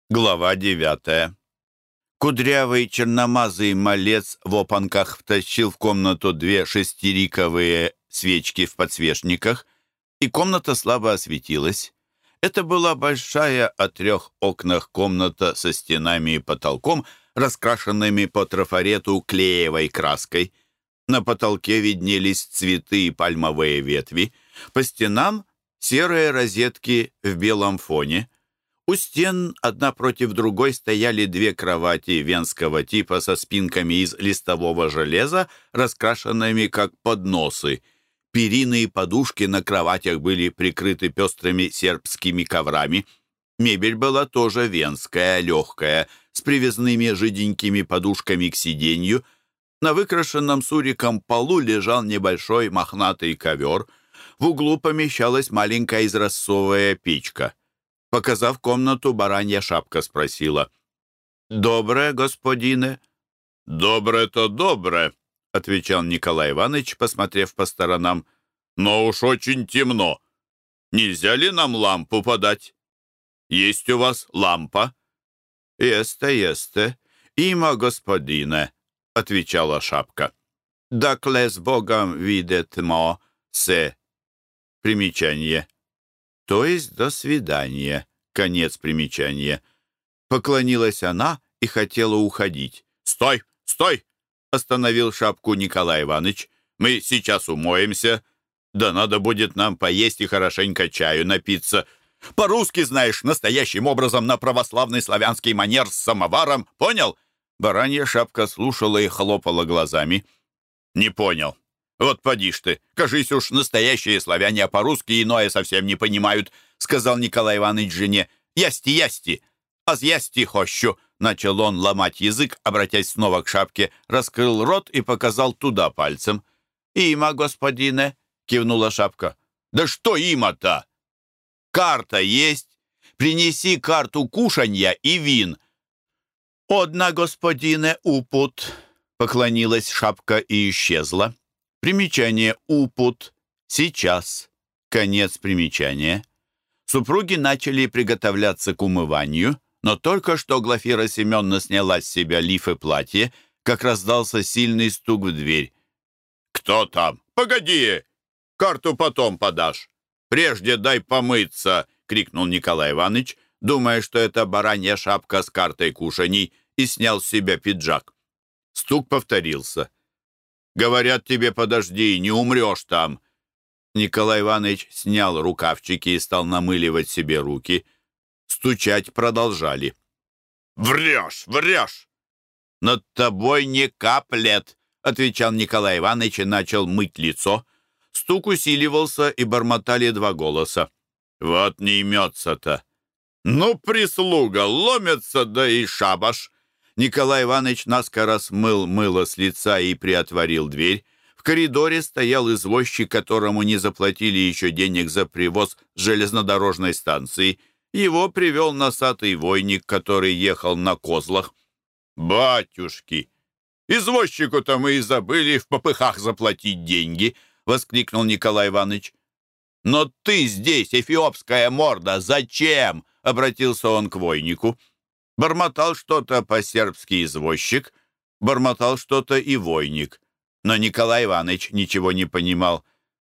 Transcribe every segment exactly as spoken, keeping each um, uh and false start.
Глава девятая. Кудрявый черномазый малец в опанках втащил в комнату две шестириковые свечки в подсвечниках, и комната слабо осветилась. Это была большая о трех окнах комната со стенами и потолком, раскрашенными по трафарету клеевой краской. На потолке виднелись цветы и пальмовые ветви, по стенам серые розетки в белом фоне. У стен одна против другой стояли две кровати венского типа со спинками из листового железа, раскрашенными как подносы. Перины и подушки на кроватях были прикрыты пестрыми сербскими коврами. Мебель была тоже венская, легкая, с привязными жиденькими подушками к сиденью. На выкрашенном суриком полу лежал небольшой мохнатый ковер. В углу помещалась маленькая изразцовая печка. Показав комнату, баранья шапка спросила: «Доброе, господине?» «Доброе-то доброе», — отвечал Николай Иванович, посмотрев по сторонам. «Но уж очень темно. Нельзя ли нам лампу подать? Есть у вас лампа?» «Есте, есте, има господине», — отвечала шапка. «Дакле с Богом видит мо се». Примечание. То есть «до свидания». Конец примечания. Поклонилась она и хотела уходить. «Стой, стой!» — остановил шапку Николай Иванович. «Мы сейчас умоемся. Да надо будет нам поесть и хорошенько чаю напиться. По-русски, знаешь, настоящим образом на православный славянский манер с самоваром. Понял?» Баранья шапка слушала и хлопала глазами. «Не понял. Вот поди ж ты. Кажись уж, настоящие славяне, а по-русски иное совсем не понимают», — сказал Николай Иванович жене. «Ясти, ясти, аз ясти хощу», — начал он ломать язык, обратясь снова к шапке, раскрыл рот и показал туда пальцем. «Има, господине», — кивнула шапка. «Да что има-то? Карта есть? Принеси карту кушанья и вин». «Одна, господине, упут», — поклонилась шапка и исчезла. Примечание «упут» — сейчас. Конец примечания. Супруги начали приготовляться к умыванию, но только что Глафира Семеновна сняла с себя лиф и платье, как раздался сильный стук в дверь. «Кто там? Погоди! Карту потом подашь. Прежде дай помыться!» — крикнул Николай Иванович, думая, что это баранья шапка с картой кушаний, и снял с себя пиджак. Стук повторился. «Говорят тебе, подожди, не умрешь там!» Николай Иванович снял рукавчики и стал намыливать себе руки. Стучать продолжали. «Врешь, врешь!» «Над тобой не каплет», — отвечал Николай Иванович и начал мыть лицо. Стук усиливался, и бормотали два голоса. «Вот не имется-то! Ну, прислуга, ломятся, да и шабаш!» Николай Иванович наскоро смыл мыло с лица и приотворил дверь. В коридоре стоял извозчик, которому не заплатили еще денег за привоз с железнодорожной станции. Его привел носатый войник, который ехал на козлах. «Батюшки! Извозчику-то мы и забыли в попыхах заплатить деньги!» — воскликнул Николай Иванович. «Но ты здесь, эфиопская морда, зачем?» — обратился он к войнику. Бормотал что-то по-сербски извозчик, бормотал что-то и войник. Но Николай Иванович ничего не понимал.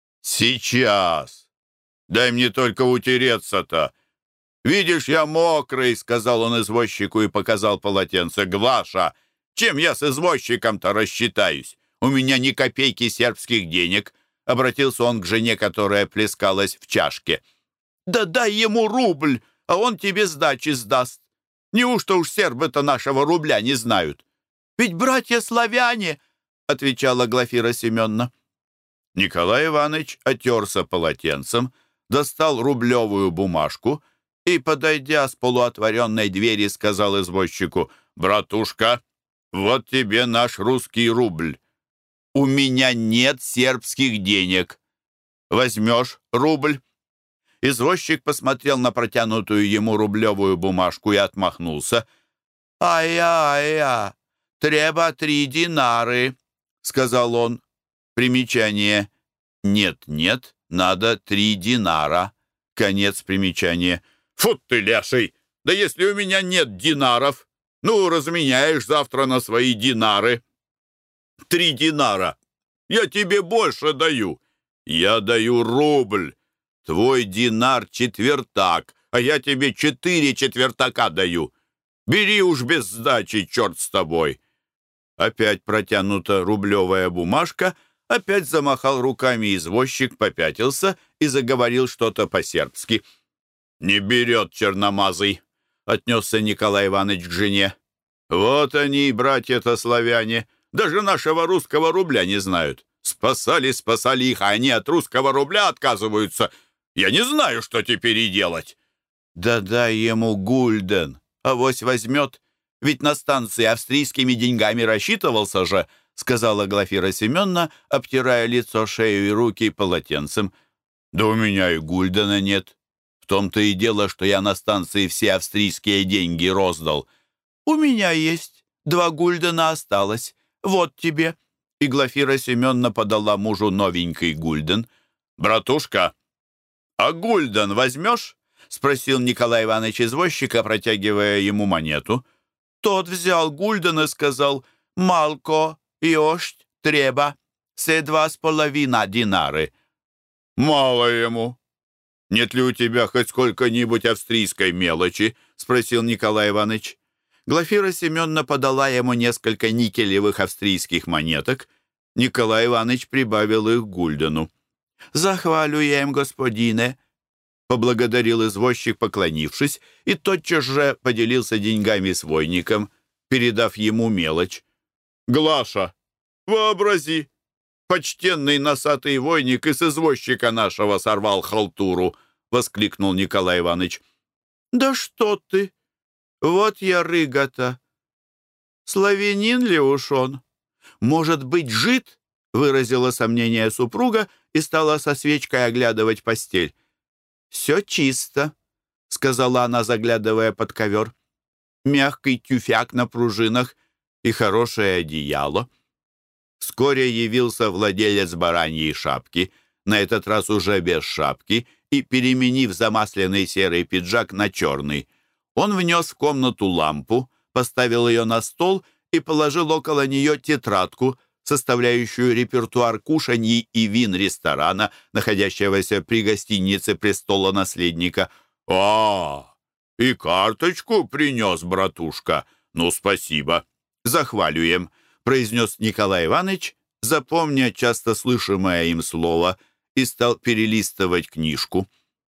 «Сейчас! Дай мне только утереться-то! Видишь, я мокрый!» — сказал он извозчику и показал полотенце. «Глаша, чем я с извозчиком-то рассчитаюсь? У меня ни копейки сербских денег!» — обратился он к жене, которая плескалась в чашке. «Да дай ему рубль, а он тебе сдачи сдаст. Неужто уж сербы-то нашего рубля не знают? Ведь братья-славяне!» — отвечала Глафира Семеновна. Николай Иванович отерся полотенцем, достал рублевую бумажку и, подойдя с полуотворенной двери, сказал извозчику: «Братушка, вот тебе наш русский рубль. У меня нет сербских денег. Возьмешь рубль?» Извозчик посмотрел на протянутую ему рублевую бумажку и отмахнулся. «Ай-я-ай-я, треба три динары», — сказал он. Примечание. «Нет-нет, надо три динара». Конец примечания. «Фу ты, леший! Да если у меня нет динаров, ну, разменяешь завтра на свои динары. Три динара. Я тебе больше даю. Я даю рубль. Твой динар четвертак, а я тебе четыре четвертака даю. Бери уж без сдачи, черт с тобой. Опять протянута рублевая бумажка, опять замахал руками извозчик, попятился и заговорил что-то по-сербски. «Не берет черномазый», — отнесся Николай Иванович к жене. «Вот они, братья-то славяне, даже нашего русского рубля не знают. Спасали, спасали их, а они от русского рубля отказываются. Я не знаю, что теперь и делать». «Да дай ему гульден, авось возьмет. Ведь на станции австрийскими деньгами рассчитывался же», — сказала Глафира Семеновна, обтирая лицо, шею и руки полотенцем. «Да у меня и гульдена нет. В том-то и дело, что я на станции все австрийские деньги роздал. У меня есть. Два гульдена осталось. Вот тебе». И Глафира Семеновна подала мужу новенький гульден. «Братушка, а гульден возьмешь?» — спросил Николай Иванович извозчика, протягивая ему монету. Тот взял гульден и сказал: «Малко, йошт, треба, се два с половина динары». «Мало ему. Нет ли у тебя хоть сколько-нибудь австрийской мелочи?» — спросил Николай Иванович. Глафира Семеновна подала ему несколько никелевых австрийских монеток. Николай Иванович прибавил их к гульдену. «Захвалюем, господине», — поблагодарил извозчик, поклонившись, и тотчас же поделился деньгами с войником, передав ему мелочь. «Глаша, вообрази, почтенный носатый войник из извозчика нашего сорвал халтуру», — воскликнул Николай Иванович. «Да что ты! Вот я рыга-то! Славянин ли уж он? Может быть, жид?» — выразила сомнение супруга и стала со свечкой оглядывать постель. «Все чисто», — сказала она, заглядывая под ковер. «Мягкий тюфяк на пружинах и хорошее одеяло». Вскоре явился владелец бараньей шапки, на этот раз уже без шапки, и, переменив замасленный серый пиджак на черный. Он внес в комнату лампу, поставил ее на стол и положил около нее тетрадку, составляющую репертуар кушаний и вин ресторана, находящегося при гостинице «Престола наследника». «А, и карточку принес, братушка. Ну, спасибо. Захвалюем», — произнес Николай Иванович, запомня часто слышимое им слово, и стал перелистывать книжку.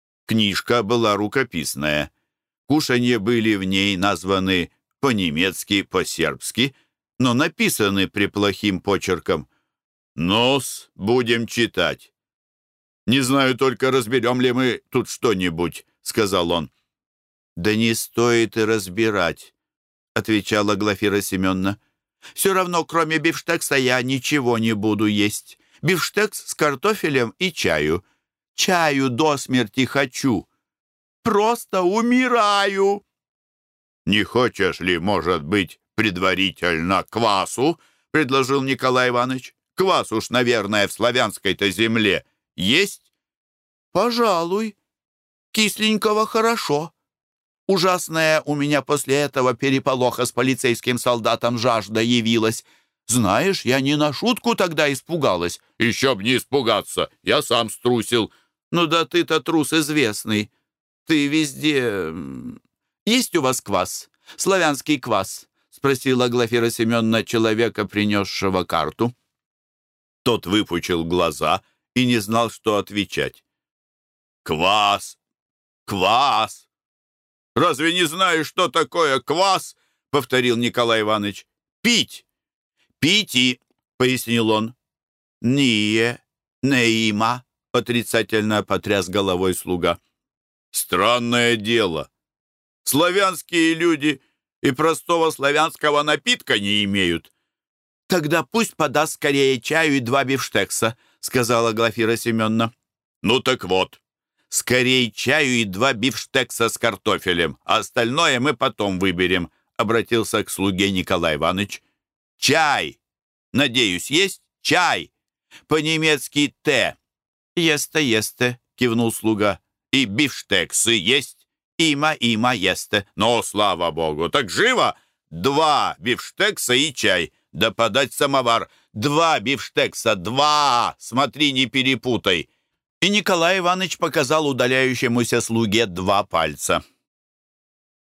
Книжка была рукописная. Кушанья были в ней названы по-немецки, по-сербски, но написаны преплохим почерком. «Ну-с, будем читать. Не знаю только, разберем ли мы тут что-нибудь», — сказал он. «Да не стоит и разбирать», — отвечала Глафира Семеновна. «Все равно, кроме бифштекса, я ничего не буду есть. Бифштекс с картофелем и чаю. Чаю до смерти хочу. Просто умираю». «Не хочешь ли, может быть, предварительно квасу?» — предложил Николай Иванович. «Квас уж, наверное, в славянской-то земле есть?» «Пожалуй. Кисленького хорошо. Ужасная у меня после этого переполоха с полицейским солдатом жажда явилась. Знаешь, я не на шутку тогда испугалась». «Еще б не испугаться, я сам струсил». «Ну да ты-то трус известный. Ты везде... Есть у вас квас? Славянский квас?» — спросила Глафира Семеновна человека, принесшего карту. Тот выпучил глаза и не знал, что отвечать. «Квас! Квас! Разве не знаешь, что такое квас?» — повторил Николай Иванович. «Пить! Пить и...» — пояснил он. «Ние, неима», — отрицательно потряс головой слуга. «Странное дело. Славянские люди и простого славянского напитка не имеют». «Тогда пусть подаст скорее чаю и два бифштекса», — сказала Глафира Семеновна. «Ну так вот, скорее чаю и два бифштекса с картофелем, а остальное мы потом выберем», — обратился к слуге Николай Иванович. «Чай! Надеюсь, есть чай? По-немецки «те». «Есте, есте», — кивнул слуга. «И бифштексы есть? Има, има, есте». «Ну, слава богу, так живо! Два бифштекса и чай, да подать самовар. Два бифштекса, два! Смотри, не перепутай!» И Николай Иванович показал удаляющемуся слуге два пальца.